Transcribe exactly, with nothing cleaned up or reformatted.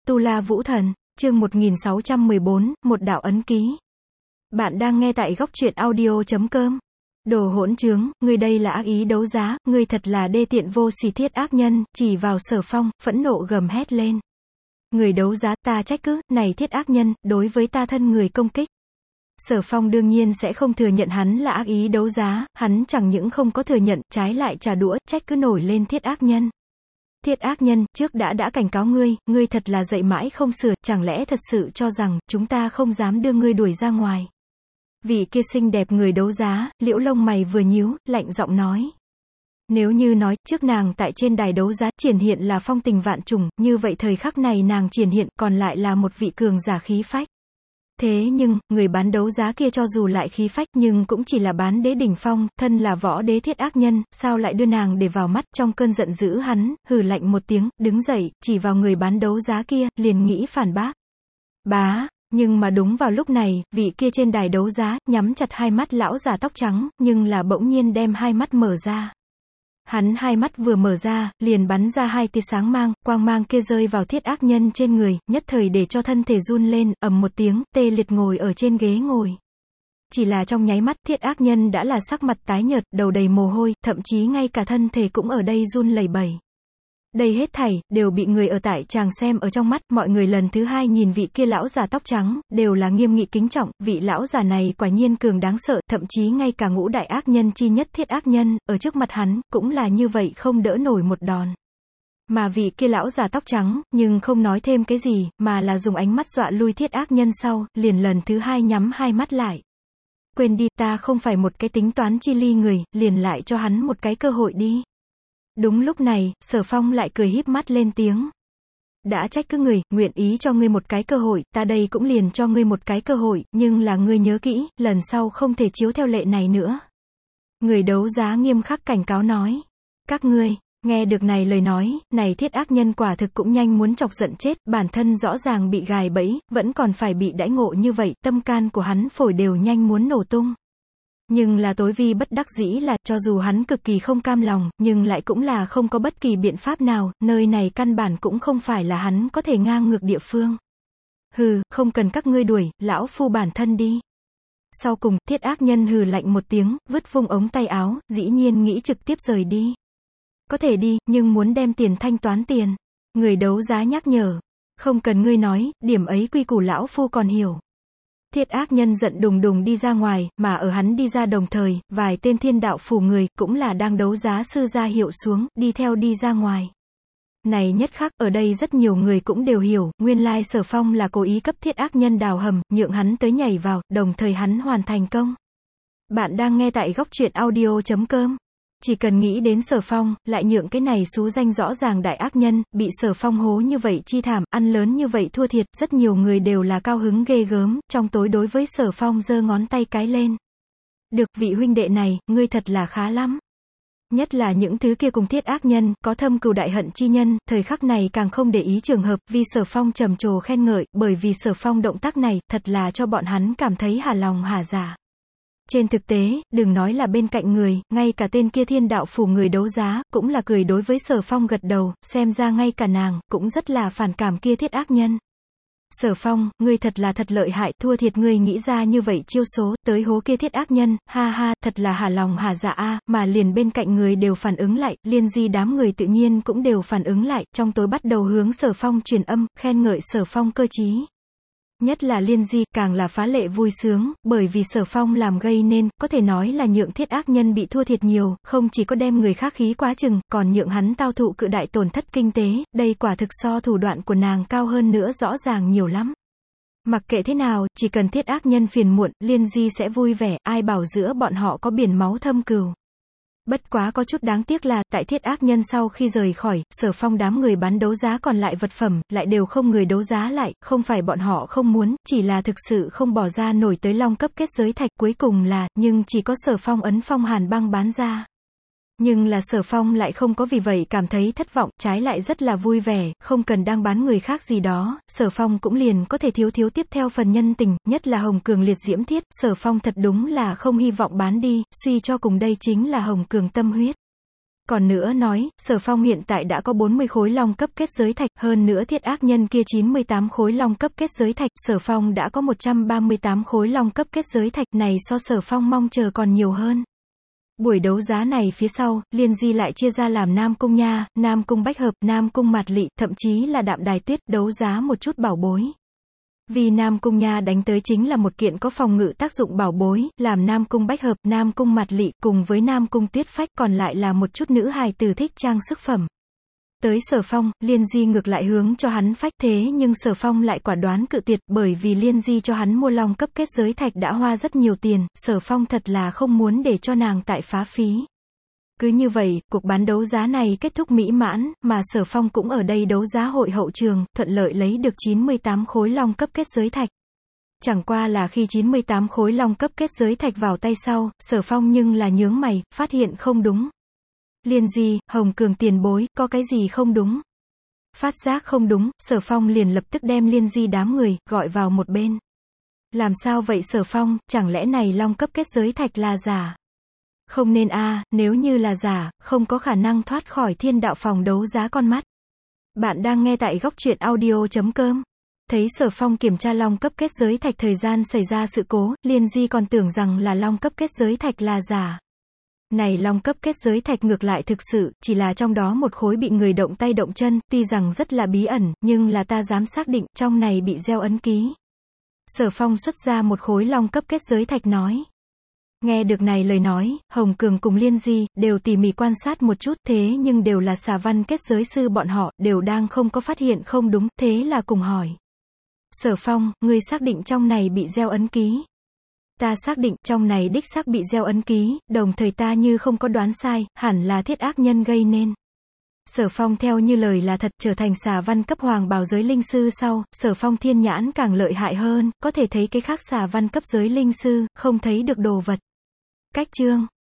Tu La Vũ Thần, chương một nghìn sáu trăm mười bốn, một đạo ấn ký. Bạn đang nghe tại góc truyện audio chấm com. Đồ hỗn trướng, ngươi đây là ác ý đấu giá, ngươi thật là đê tiện vô sỉ thiết ác nhân, chỉ vào Sở Phong, phẫn nộ gầm hét lên. Người đấu giá, ta trách cứ, này thiết ác nhân, đối với ta thân người công kích. Sở Phong đương nhiên sẽ không thừa nhận hắn là ác ý đấu giá, hắn chẳng những không có thừa nhận, trái lại trả đũa, trách cứ nổi lên thiết ác nhân. Thiết ác nhân, trước đã đã cảnh cáo ngươi, ngươi thật là dậy mãi không sửa, chẳng lẽ thật sự cho rằng, chúng ta không dám đưa ngươi đuổi ra ngoài. Vị kia xinh đẹp người đấu giá, liễu lông mày vừa nhíu, lạnh giọng nói. Nếu như nói, trước nàng tại trên đài đấu giá, triển hiện là phong tình vạn trùng, như vậy thời khắc này nàng triển hiện, còn lại là một vị cường giả khí phách. Thế nhưng, người bán đấu giá kia cho dù lại khí phách nhưng cũng chỉ là bán đế đỉnh phong, thân là võ đế thiết ác nhân, sao lại đưa nàng để vào mắt. Trong cơn giận dữ hắn, hừ lạnh một tiếng, đứng dậy, chỉ vào người bán đấu giá kia, liền nghĩ phản bác. Bá, nhưng mà đúng vào lúc này, vị kia trên đài đấu giá, nhắm chặt hai mắt lão già tóc trắng, nhưng là bỗng nhiên đem hai mắt mở ra. Hắn hai mắt vừa mở ra, liền bắn ra hai tia sáng mang, quang mang kia rơi vào thiết ác nhân trên người, nhất thời để cho thân thể run lên, ầm một tiếng, tê liệt ngồi ở trên ghế ngồi. Chỉ là trong nháy mắt, thiết ác nhân đã là sắc mặt tái nhợt, đầu đầy mồ hôi, thậm chí ngay cả thân thể cũng ở đây run lẩy bẩy. Đây hết thảy, đều bị người ở tại tràng xem ở trong mắt, mọi người lần thứ hai nhìn vị kia lão già tóc trắng, đều là nghiêm nghị kính trọng, vị lão già này quả nhiên cường đáng sợ, thậm chí ngay cả ngũ đại ác nhân chi nhất thiết ác nhân, ở trước mặt hắn, cũng là như vậy không đỡ nổi một đòn. Mà vị kia lão già tóc trắng, nhưng không nói thêm cái gì, mà là dùng ánh mắt dọa lui thiết ác nhân sau, liền lần thứ hai nhắm hai mắt lại. Quên đi, ta không phải một cái tính toán chi ly người, liền lại cho hắn một cái cơ hội đi. Đúng lúc này, Sở Phong lại cười híp mắt lên tiếng. Đã trách cứ người, nguyện ý cho ngươi một cái cơ hội, ta đây cũng liền cho ngươi một cái cơ hội, nhưng là ngươi nhớ kỹ, lần sau không thể chiếu theo lệ này nữa. Người đấu giá nghiêm khắc cảnh cáo nói. Các ngươi, nghe được này lời nói, này thiết ác nhân quả thực cũng nhanh muốn chọc giận chết, bản thân rõ ràng bị gài bẫy, vẫn còn phải bị đãi ngộ như vậy, tâm can của hắn phổi đều nhanh muốn nổ tung. Nhưng là tối vi bất đắc dĩ là, cho dù hắn cực kỳ không cam lòng, nhưng lại cũng là không có bất kỳ biện pháp nào, nơi này căn bản cũng không phải là hắn có thể ngang ngược địa phương. Hừ, không cần các ngươi đuổi, lão phu bản thân đi. Sau cùng, thiết ác nhân hừ lạnh một tiếng, vứt vung ống tay áo, dĩ nhiên nghĩ trực tiếp rời đi. Có thể đi, nhưng muốn đem tiền thanh toán tiền. Người đấu giá nhắc nhở. Không cần ngươi nói, điểm ấy quy củ lão phu còn hiểu. Thiết ác nhân giận đùng đùng đi ra ngoài, mà ở hắn đi ra đồng thời, vài tên thiên đạo phủ người, cũng là đang đấu giá sư ra hiệu xuống, đi theo đi ra ngoài. Này nhất khắc, ở đây rất nhiều người cũng đều hiểu, nguyên lai Sở Phong là cố ý cấp thiết ác nhân đào hầm, nhượng hắn tới nhảy vào, đồng thời hắn hoàn thành công. Bạn đang nghe tại góc truyện audio chấm com. Chỉ cần nghĩ đến Sở Phong, lại nhượng cái này xú danh rõ ràng đại ác nhân, bị Sở Phong hố như vậy chi thảm, ăn lớn như vậy thua thiệt, rất nhiều người đều là cao hứng ghê gớm, trong tối đối với Sở Phong giơ ngón tay cái lên. Được, vị huynh đệ này, ngươi thật là khá lắm. Nhất là những thứ kia cùng thiết ác nhân, có thâm cừu đại hận chi nhân, thời khắc này càng không để ý trường hợp, vì Sở Phong trầm trồ khen ngợi, bởi vì Sở Phong động tác này, thật là cho bọn hắn cảm thấy hà lòng hà dạ. Trên thực tế, đừng nói là bên cạnh người, ngay cả tên kia thiên đạo phủ người đấu giá, cũng là cười đối với Sở Phong gật đầu, xem ra ngay cả nàng, cũng rất là phản cảm kia thiết ác nhân. Sở Phong, ngươi thật là thật lợi hại, thua thiệt ngươi nghĩ ra như vậy chiêu số, tới hố kia thiết ác nhân, ha ha, thật là hà lòng hà dạ a, mà liền bên cạnh người đều phản ứng lại, liên di đám người tự nhiên cũng đều phản ứng lại, trong tối bắt đầu hướng Sở Phong truyền âm, khen ngợi Sở Phong cơ trí. Nhất là liên di, càng là phá lệ vui sướng, bởi vì Sở Phong làm gây nên, có thể nói là nhượng thiết ác nhân bị thua thiệt nhiều, không chỉ có đem người khác khí quá chừng, còn nhượng hắn tao thụ cự đại tổn thất kinh tế, đây quả thực so thủ đoạn của nàng cao hơn nữa rõ ràng nhiều lắm. Mặc kệ thế nào, chỉ cần thiết ác nhân phiền muộn, liên di sẽ vui vẻ, ai bảo giữa bọn họ có biển máu thâm cừu. Bất quá có chút đáng tiếc là, tại thiết ác nhân sau khi rời khỏi, Sở Phong đám người bán đấu giá còn lại vật phẩm, lại đều không người đấu giá lại, không phải bọn họ không muốn, chỉ là thực sự không bỏ ra nổi tới long cấp kết giới thạch, cuối cùng là, nhưng chỉ có Sở Phong ấn phong hàn băng bán ra. Nhưng là Sở Phong lại không có vì vậy cảm thấy thất vọng, trái lại rất là vui vẻ, không cần đang bán người khác gì đó, Sở Phong cũng liền có thể thiếu thiếu tiếp theo phần nhân tình, nhất là hồng cường liệt diễm thiết, Sở Phong thật đúng là không hy vọng bán đi, suy cho cùng đây chính là hồng cường tâm huyết. Còn nữa nói, Sở Phong hiện tại đã có bốn mươi khối long cấp kết giới thạch, hơn nữa thiết ác nhân kia chín mươi tám khối long cấp kết giới thạch, Sở Phong đã có một trăm ba mươi tám khối long cấp kết giới thạch, này so Sở Phong mong chờ còn nhiều hơn. Buổi đấu giá này phía sau, Liên Di lại chia ra làm Nam Cung Nha, Nam Cung Bách Hợp, Nam Cung Mạt Lị, thậm chí là Đạm Đài Tuyết, đấu giá một chút bảo bối. Vì Nam Cung Nha đánh tới chính là một kiện có phòng ngự tác dụng bảo bối, làm Nam Cung Bách Hợp, Nam Cung Mạt Lị, cùng với Nam Cung Tuyết Phách còn lại là một chút nữ hài tử thích trang sức phẩm. Tới Sở Phong, Liên Di ngược lại hướng cho hắn phách, thế nhưng Sở Phong lại quả đoán cự tuyệt, bởi vì Liên Di cho hắn mua long cấp kết giới thạch đã hoa rất nhiều tiền, Sở Phong thật là không muốn để cho nàng tại phá phí. Cứ như vậy, cuộc bán đấu giá này kết thúc mỹ mãn, mà Sở Phong cũng ở đây đấu giá hội hậu trường, thuận lợi lấy được chín mươi tám khối long cấp kết giới thạch. Chẳng qua là khi chín mươi tám khối long cấp kết giới thạch vào tay sau, Sở Phong nhưng là nhướng mày, phát hiện không đúng. Liên Di, Hồng Cường tiền bối, có cái gì không đúng? Phát giác không đúng, Sở Phong liền lập tức đem Liên Di đám người, gọi vào một bên. Làm sao vậy Sở Phong, chẳng lẽ này long cấp kết giới thạch là giả? Không nên a, à, nếu như là giả, không có khả năng thoát khỏi thiên đạo phòng đấu giá con mắt. Bạn đang nghe tại góc truyện audio chấm com. Thấy Sở Phong kiểm tra long cấp kết giới thạch thời gian xảy ra sự cố, Liên Di còn tưởng rằng là long cấp kết giới thạch là giả. Này long cấp kết giới thạch ngược lại thực sự, chỉ là trong đó một khối bị người động tay động chân, tuy rằng rất là bí ẩn, nhưng là ta dám xác định, trong này bị gieo ấn ký. Sở Phong xuất ra một khối long cấp kết giới thạch nói. Nghe được này lời nói, Hồng Cường cùng Liên Di, đều tỉ mỉ quan sát một chút, thế nhưng đều là xà văn kết giới sư bọn họ, đều đang không có phát hiện không đúng, thế là cùng hỏi. Sở Phong, ngươi xác định trong này bị gieo ấn ký. Ta xác định, trong này đích xác bị gieo ấn ký, đồng thời ta như không có đoán sai, hẳn là thiết ác nhân gây nên. Sở Phong theo như lời là thật, trở thành xà văn cấp hoàng bào giới linh sư sau, Sở Phong thiên nhãn càng lợi hại hơn, có thể thấy cái khác xà văn cấp giới linh sư, không thấy được đồ vật. Cách chương